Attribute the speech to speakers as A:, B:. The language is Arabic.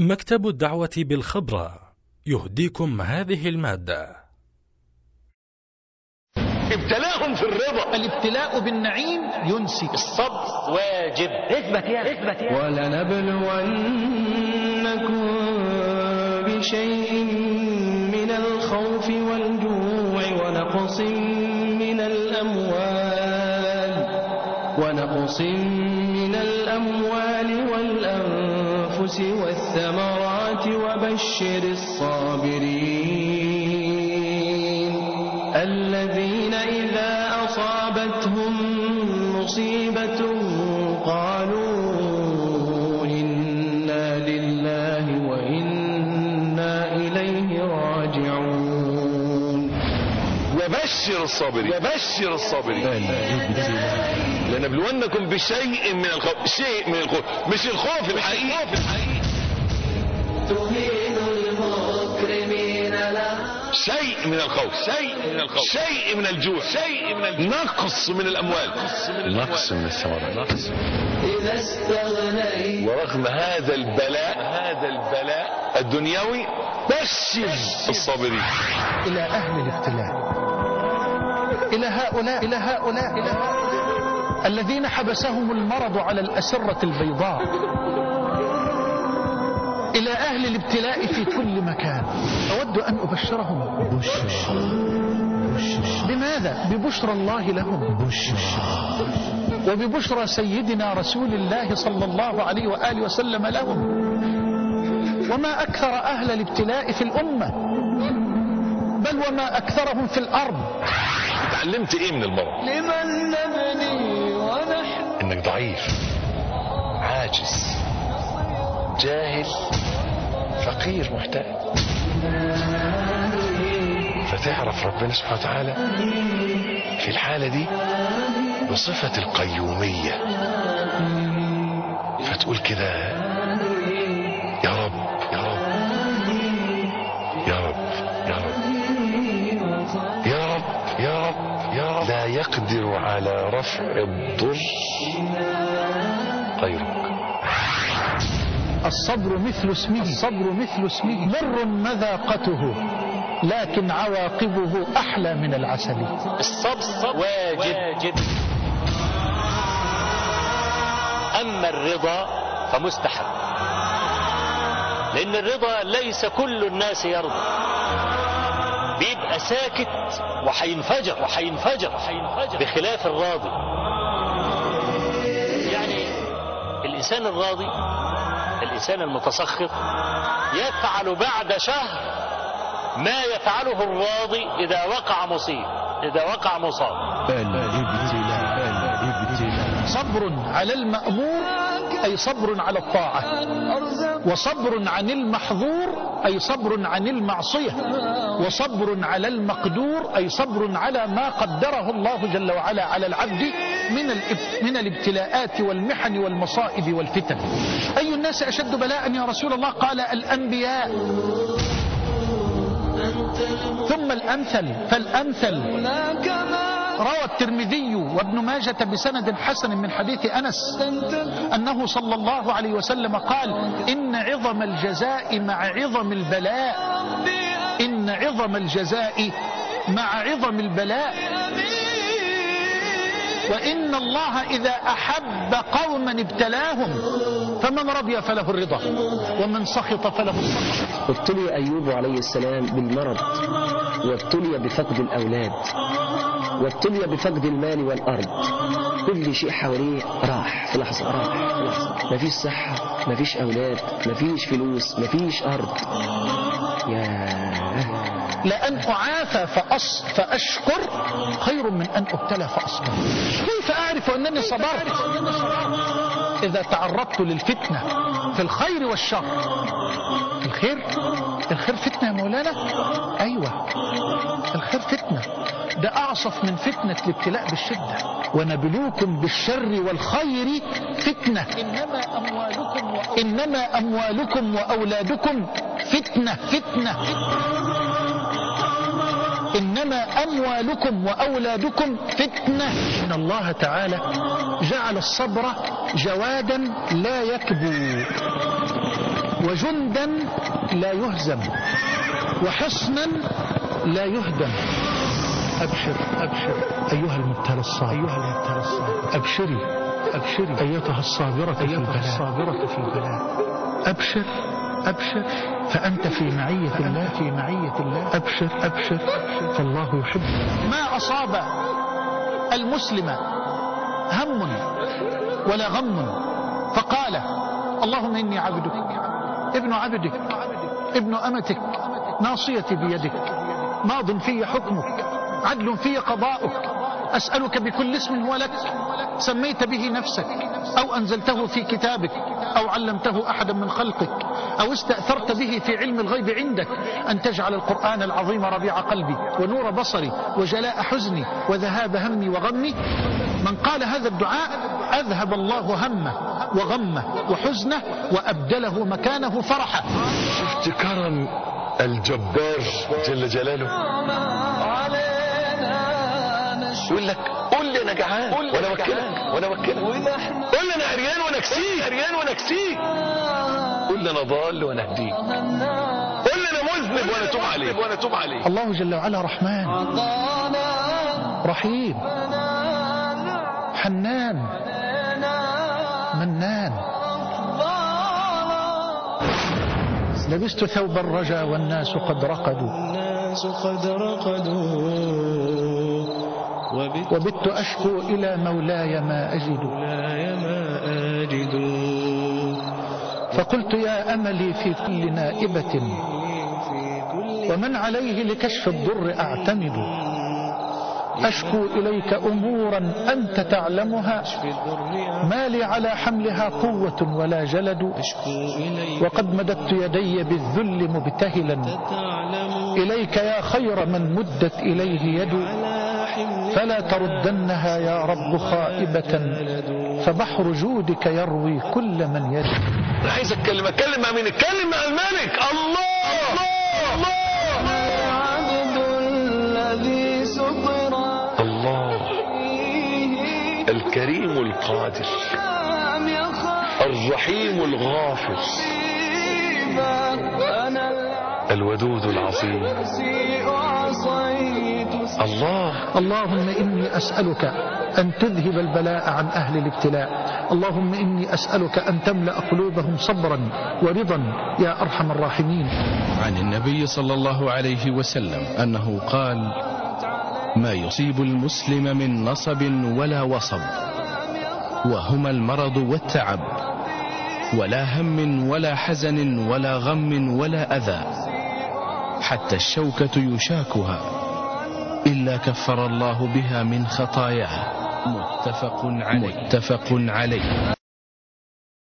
A: مكتب الدعوة بالخبرة يهديكم هذه المادة.
B: ابتلاهم في الرضا.
C: الابتلاء بالنعيم ينسي.
B: الصبر واجب. اثبت يا
D: ولنبلونكم بشيء من الخوف والجوع ونقص من الأموال والأنفس والثمرات وبشر الصابرين الذين إذا أصابتهم مصيبة قالوا إنا لله وإنا إليه راجعون.
B: وبشر الصابرين لنبلونكم بشيء من الخوف. شيء من الخوف، مش الخوف الحقيقي.
D: تهين المكرمين لها.
B: شيء من الخوف، شيء من الجوع، نقص من الأموال، نقص من الثمرات.
D: إذا استغنيت.
B: ورغم هذا البلاء الدنيوي بشر الصابرين.
C: إلى أهل الابتلاء، إلى هؤلاء الذين حبسهم المرض على الأسرة البيضاء، إلى أهل الابتلاء في كل مكان، أود أن أبشرهم بماذا؟ ببشرى الله لهم، وببشرى سيدنا رسول الله صلى الله عليه وآله وسلم لهم. وما أكثر أهل الابتلاء في الأمة، بل وما أكثرهم في الأرض.
B: تعلمت إيه من المرض؟
D: لمن نبني ونحن.
B: إنك ضعيف، عاجز، جاهل، فقير، محتاج. فتعرف ربنا سبحانه وتعالى في الحالة دي بصفة القيومية، فتقول كده يا رب يا رب يا رب يا رب يا رب يا رب يا رب. لا يقدر على رفع الضر غيرك.
C: الصبر مثل اسمه، مر مذاقته لكن عواقبه أحلى من العسل.
E: الصبر واجب. أما الرضا فمستحب، لأن الرضا ليس كل الناس يرضى، بيبقى ساكت وحينفجر بخلاف الراضي. يعني الإنسان الراضي، الإنسان المتسخط، يفعل بعد شهر ما يفعله الراضي إذا وقع مصاب.
C: صبر على المأمور أي صبر على الطاعة، وصبر عن المحظور أي صبر عن المعصية، وصبر على المقدور أي صبر على ما قدره الله جل وعلا على العبد من الابتلاءات والمحن والمصائب والفتن. أي الناس أشد بلاء يا رسول الله؟ قال الأنبياء، ثم الأمثل فالأمثل. روى الترمذي وابن ماجة بسند حسن من حديث أنس أنه صلى الله عليه وسلم قال: إن عظم الجزاء مع عظم البلاء، إن عظم الجزاء مع عظم البلاء، وإن الله إذا أحب قوما ابتلاهم، فمن رضي فله الرضا ومن سخط فله السخط.
F: ابتلي أيوب عليه السلام بالمرض، وابتلي بفقد الأولاد، وابتلي بفقد المال والأرض. كل شيء حواليه راح في لحظة، مفيش صحة، مفيش أولاد، مفيش فلوس، مفيش أرض.
C: لأن أعافى فأشكر خير من أن أبتلى فأصبر. كيف أعرف أنني صبرت؟ إذا تعرضت للفتنة في الخير والشر. الخير فتنة يا مولانا؟ أيوة، الخير فتنة، ده أعصف من فتنة الابتلاء بالشدة. ونبلوكم بالشر والخير فتنة، إنما أموالكم وأولادكم فتنة. إنما أموالكم وأولادكم فتنة. إن الله تعالى جعل الصبر جوادا لا يكبو، وجندا لا يهزم وحصنا لا يهدم. أبشر أبشر أيها المبتلى الصابر، أبشري أبشري أيتها الصابرة في البلاء. أبشر أبشر فأنت في معية الله. أبشر أبشر فالله يحبك. ما أصاب المسلم هم ولا غم فقال اللهم إني عبدك ابن عبدك ابن أمتك ناصيتي بيدك ماض في حكمك عدل في قضاؤك أسألك بكل اسم هو لك سميت به نفسك أو أنزلته في كتابك أو علمته أحدا من خلقك أو استأثرت به في علم الغيب عندك أن تجعل القرآن العظيم ربيع قلبي ونور بصري وجلاء حزني وذهاب همي وغمي. من قال هذا الدعاء أذهب الله همه وغمه وحزنه وأبدله مكانه فرحا.
B: شفت كرم الجبار جل جلاله؟ يقول لك قول لي انا جعان وانا وكلك قول لي انا عريان وانا اكسيك قول لي انا ضال وانا اهديك قول لي انا مذنب وانا اتوب عليك.
C: الله جل وعلا رحمن رحيم حنان منان. لبست ثوب الرجا والناس قد رقدوا وبت أشكو إلى مولاي ما أجد فقلت يا أملي في كل نائبة ومن عليه لكشف الضر أعتمد أشكو إليك أمورا أنت تعلمها ما لي على حملها قوة ولا جلد وقد مددت يدي بالذل مبتهلا إليك يا خير من مدت إليه يد فلا تردنها يا رب خائبة فبحر جودك يروي كل من يد.
B: أنا عايز أتكلم مع مين؟ أتكلم مع الملك الله. الكريم القادر الرحيم الغافر الودود العظيم الله.
C: اللهم إني أسألك أن تذهب البلاء عن أهل الابتلاء. اللهم إني أسألك أن تملأ قلوبهم صبرا ورضا يا أرحم الراحمين.
G: عن النبي صلى الله عليه وسلم أنه قال ما يصيب المسلم من نصب ولا وصب وهما المرض والتعب ولا هم ولا حزن ولا غم ولا أذى حتى الشوكة يشاكها إلا كفر الله بها من خطاياه. متفق عليه.